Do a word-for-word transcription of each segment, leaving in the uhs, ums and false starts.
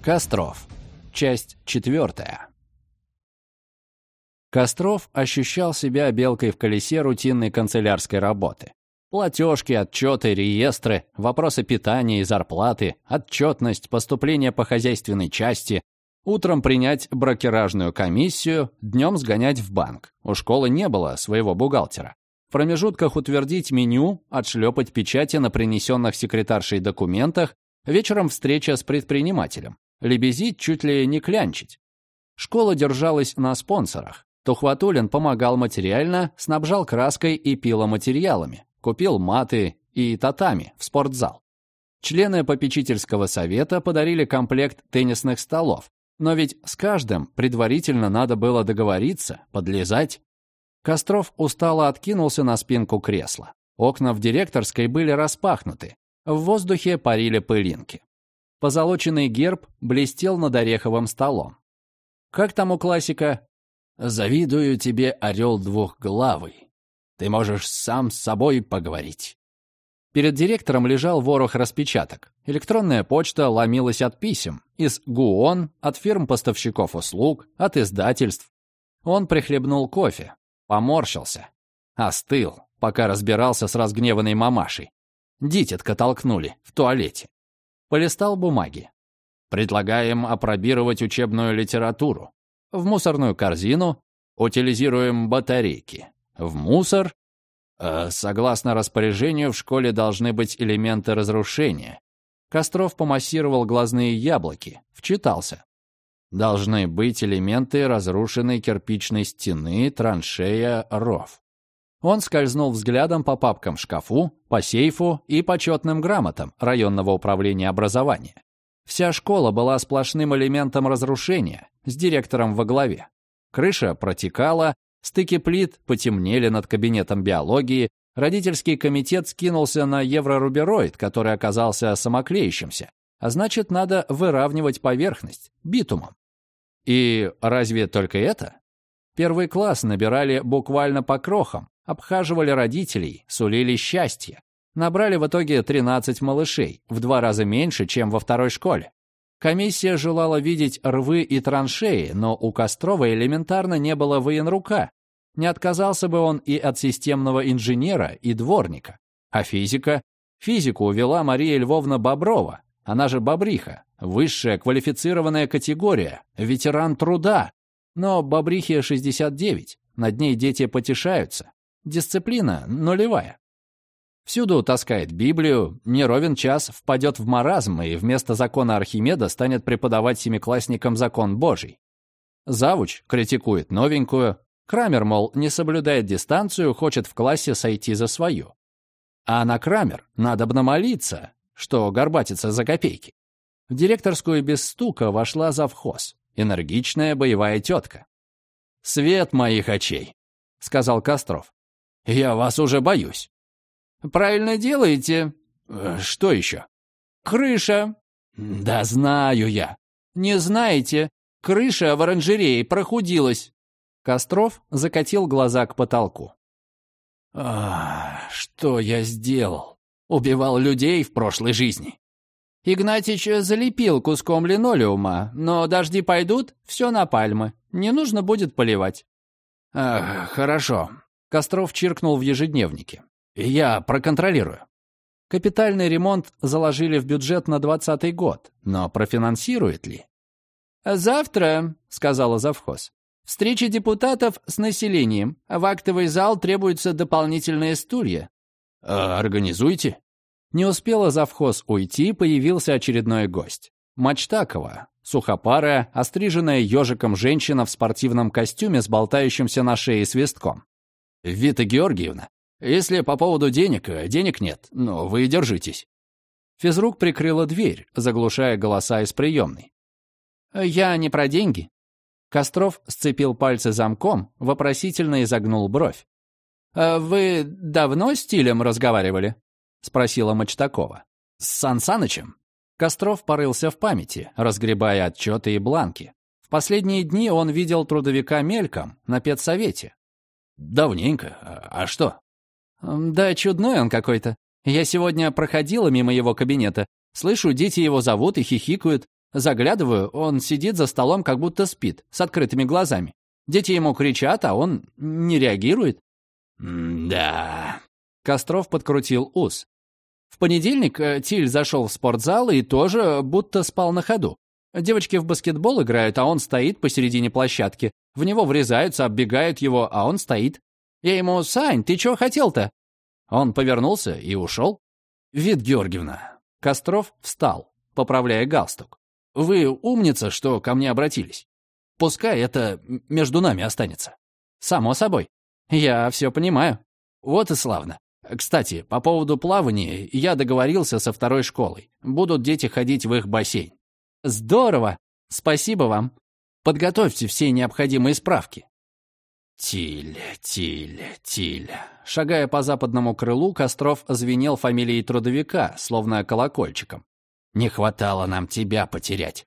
Костров. Часть четвертая. Костров ощущал себя белкой в колесе рутинной канцелярской работы. Платежки, отчеты, реестры, вопросы питания и зарплаты, отчетность, поступления по хозяйственной части. Утром принять брокеражную комиссию, днем сгонять в банк. У школы не было своего бухгалтера. В промежутках утвердить меню, отшлепать печати на принесенных секретаршей документах, вечером встреча с предпринимателем. Лебезить, чуть ли не клянчить. Школа держалась на спонсорах. Тухватуллин помогал материально, снабжал краской и пиломатериалами, купил маты и татами в спортзал. Члены попечительского совета подарили комплект теннисных столов, но ведь с каждым предварительно надо было договориться, подлезать. Костров устало откинулся на спинку кресла. Окна в директорской были распахнуты, в воздухе парили пылинки. Позолоченный герб блестел над ореховым столом. Как там у классика? «Завидую тебе, орел двухглавый. Ты можешь сам с собой поговорить». Перед директором лежал ворох распечаток. Электронная почта ломилась от писем. Из ГУОН, от фирм-поставщиков услуг, от издательств. Он прихлебнул кофе, поморщился. Остыл, пока разбирался с разгневанной мамашей. Дитятка толкнули в туалете. Полистал бумаги. Предлагаем апробировать учебную литературу. В мусорную корзину. Утилизируем батарейки. В мусор. Э, согласно распоряжению, в школе должны быть элементы разрушения. Костров помассировал глазные яблоки. Вчитался. Должны быть элементы разрушенной кирпичной стены, траншея, ров. Он скользнул взглядом по папкам в шкафу, по сейфу и почетным грамотам районного управления образования. Вся школа была сплошным элементом разрушения, с директором во главе. Крыша протекала, стыки плит потемнели над кабинетом биологии, родительский комитет скинулся на еврорубероид, который оказался самоклеющимся, а значит, надо выравнивать поверхность битумом. И разве только это? Первый класс набирали буквально по крохам, обхаживали родителей, сулили счастье. Набрали в итоге тринадцать малышей, в два раза меньше, чем во второй школе. Комиссия желала видеть рвы и траншеи, но у Кострова элементарно не было военрука. Не отказался бы он и от системного инженера, и дворника. А физика? Физику увела Мария Львовна Боброва, она же Бобриха, высшая квалифицированная категория, ветеран труда. Но Бобрихе шестьдесят девять, над ней дети потешаются. Дисциплина нулевая. Всюду таскает Библию, не ровен час впадет в маразм и вместо закона Архимеда станет преподавать семиклассникам закон Божий. Завуч критикует новенькую, Крамер, мол, не соблюдает дистанцию, хочет в классе сойти за свою. А на Крамер надобно молиться, что горбатится за копейки. В директорскую без стука вошла завхоз, энергичная боевая тетка. «Свет моих очей», — сказал Костров. «Я вас уже боюсь». «Правильно делаете». «Что еще?» «Крыша». «Да знаю я». «Не знаете? Крыша в оранжерее прохудилась». Костров закатил глаза к потолку. «А, что я сделал? Убивал людей в прошлой жизни». Игнатьич залепил куском линолеума, но дожди пойдут, все на пальмы. Не нужно будет поливать. «А, хорошо». Костров чиркнул в ежедневнике. «Я проконтролирую». Капитальный ремонт заложили в бюджет на двадцатый год, но профинансирует ли? «Завтра», — сказала завхоз, — «встреча депутатов с населением. В актовый зал требуются дополнительные стулья». А, «Организуйте». Не успела завхоз уйти, появился очередной гость. Мачтакова, сухопарая, остриженная ежиком женщина в спортивном костюме с болтающимся на шее свистком. «Вита Георгиевна, если по поводу денег, денег нет, но вы держитесь». Физрук прикрыла дверь, заглушая голоса из приемной. «Я не про деньги». Костров сцепил пальцы замком, вопросительно изогнул бровь. «Вы давно с Тилем разговаривали?» — спросила Мачтакова. «С Сан Санычем?» Костров порылся в памяти, разгребая отчеты и бланки. В последние дни он видел трудовика мельком на педсовете. «Давненько. А что?» «Да чудной он какой-то. Я сегодня проходила мимо его кабинета. Слышу, дети его зовут и хихикают. Заглядываю, он сидит за столом, как будто спит, с открытыми глазами. Дети ему кричат, а он не реагирует. «Да...» Костров подкрутил ус. В понедельник Тиль зашел в спортзал и тоже будто спал на ходу. Девочки в баскетбол играют, а он стоит посередине площадки. В него врезаются, оббегают его, а он стоит. Я ему: «Сань, ты чего хотел-то?» Он повернулся и ушел. «Вит Георгиевна». Костров встал, поправляя галстук. «Вы умница, что ко мне обратились. Пускай это между нами останется». «Само собой. Я все понимаю». «Вот и славно. Кстати, по поводу плавания я договорился со второй школой. Будут дети ходить в их бассейн». «Здорово! Спасибо вам. Подготовьте все необходимые справки». Тиль, Тиль, Тиль. Шагая по западному крылу, Костров звенел фамилией трудовика, словно колокольчиком. «Не хватало нам тебя потерять».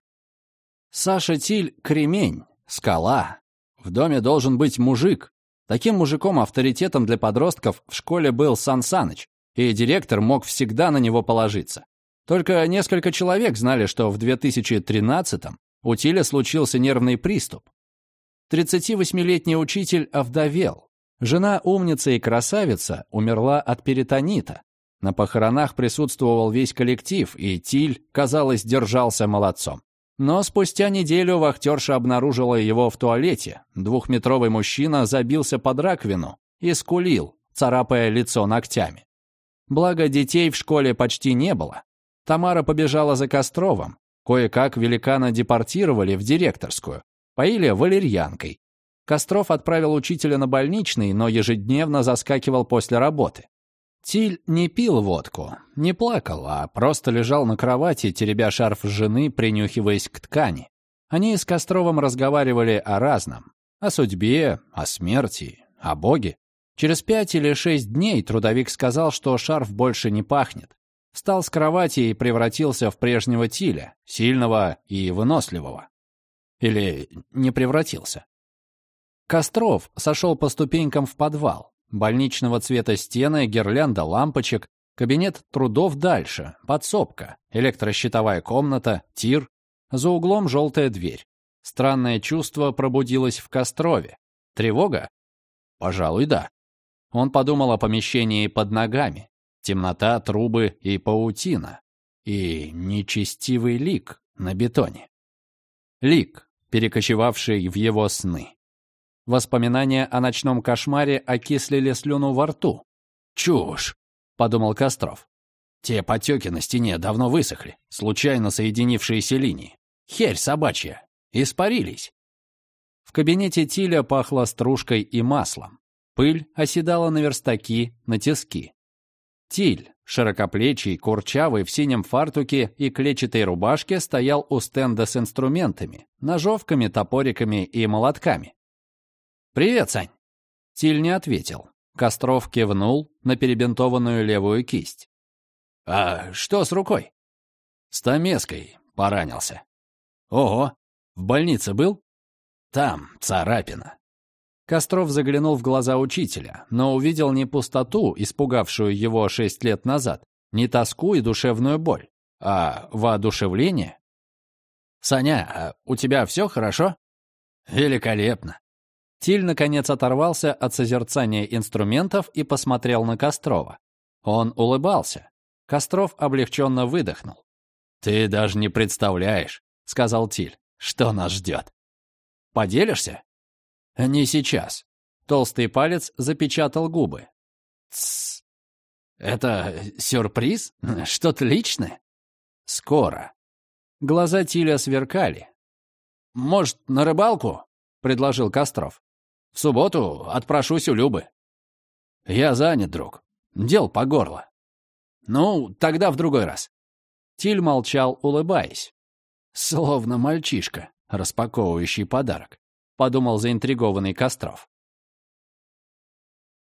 Саша Тиль — кремень, скала. В доме должен быть мужик. Таким мужиком-авторитетом для подростков в школе был Сан Саныч, и директор мог всегда на него положиться. Только несколько человек знали, что в две тысячи тринадцатом у Тиля случился нервный приступ. тридцативосьмилетний учитель овдовел. Жена умница и красавица умерла от перитонита. На похоронах присутствовал весь коллектив, и Тиль, казалось, держался молодцом. Но спустя неделю вахтерша обнаружила его в туалете. Двухметровый мужчина забился под раковину и скулил, царапая лицо ногтями. Благо, детей в школе почти не было. Тамара побежала за Костровым. Кое-как великана депортировали в директорскую. Поили валерьянкой. Костров отправил учителя на больничный, но ежедневно заскакивал после работы. Тиль не пил водку, не плакал, а просто лежал на кровати, теребя шарф жены, принюхиваясь к ткани. Они с Костровым разговаривали о разном. О судьбе, о смерти, о Боге. Через пять или шесть дней трудовик сказал, что шарф больше не пахнет. Встал с кровати и превратился в прежнего Тиля, сильного и выносливого. Или не превратился. Костров сошел по ступенькам в подвал. Больничного цвета стены, гирлянда лампочек, кабинет трудов дальше, подсобка, электрощитовая комната, тир. За углом желтая дверь. Странное чувство пробудилось в Кострове. Тревога? Пожалуй, да. Он подумал о помещении под ногами. Темнота, трубы и паутина. И нечестивый лик на бетоне. Лик, перекочевавший в его сны. Воспоминания о ночном кошмаре окислили слюну во рту. «Чушь!» — подумал Костров. «Те потеки на стене давно высохли, случайно соединившиеся линии. Херь собачья! Испарились!» В кабинете Тиля пахло стружкой и маслом. Пыль оседала на верстаки, на тиски. Тиль, широкоплечий, курчавый, в синем фартуке и клетчатой рубашке, стоял у стенда с инструментами, ножовками, топориками и молотками. «Привет, Сань!» Тиль не ответил. Костров кивнул на перебинтованную левую кисть. «А что с рукой?» «Стамеской поранился». «Ого! В больнице был?» «Там царапина». Костров заглянул в глаза учителя, но увидел не пустоту, испугавшую его шесть лет назад, не тоску и душевную боль, а воодушевление. «Саня, а у тебя все хорошо?» «Великолепно». Тиль, наконец, оторвался от созерцания инструментов и посмотрел на Кострова. Он улыбался. Костров облегченно выдохнул. «Ты даже не представляешь», — сказал Тиль, — «что нас ждет». «Поделишься?» «Не сейчас». Толстый палец запечатал губы. «Тссс. Это сюрприз? Что-то личное?» «Скоро». Глаза Тиля сверкали. «Может, на рыбалку?» — предложил Костров. «В субботу отпрошусь у Любы». «Я занят, друг. Дел по горло». «Ну, тогда в другой раз». Тиль молчал, улыбаясь. «Словно мальчишка, распаковывающий подарок», — подумал заинтригованный Костров.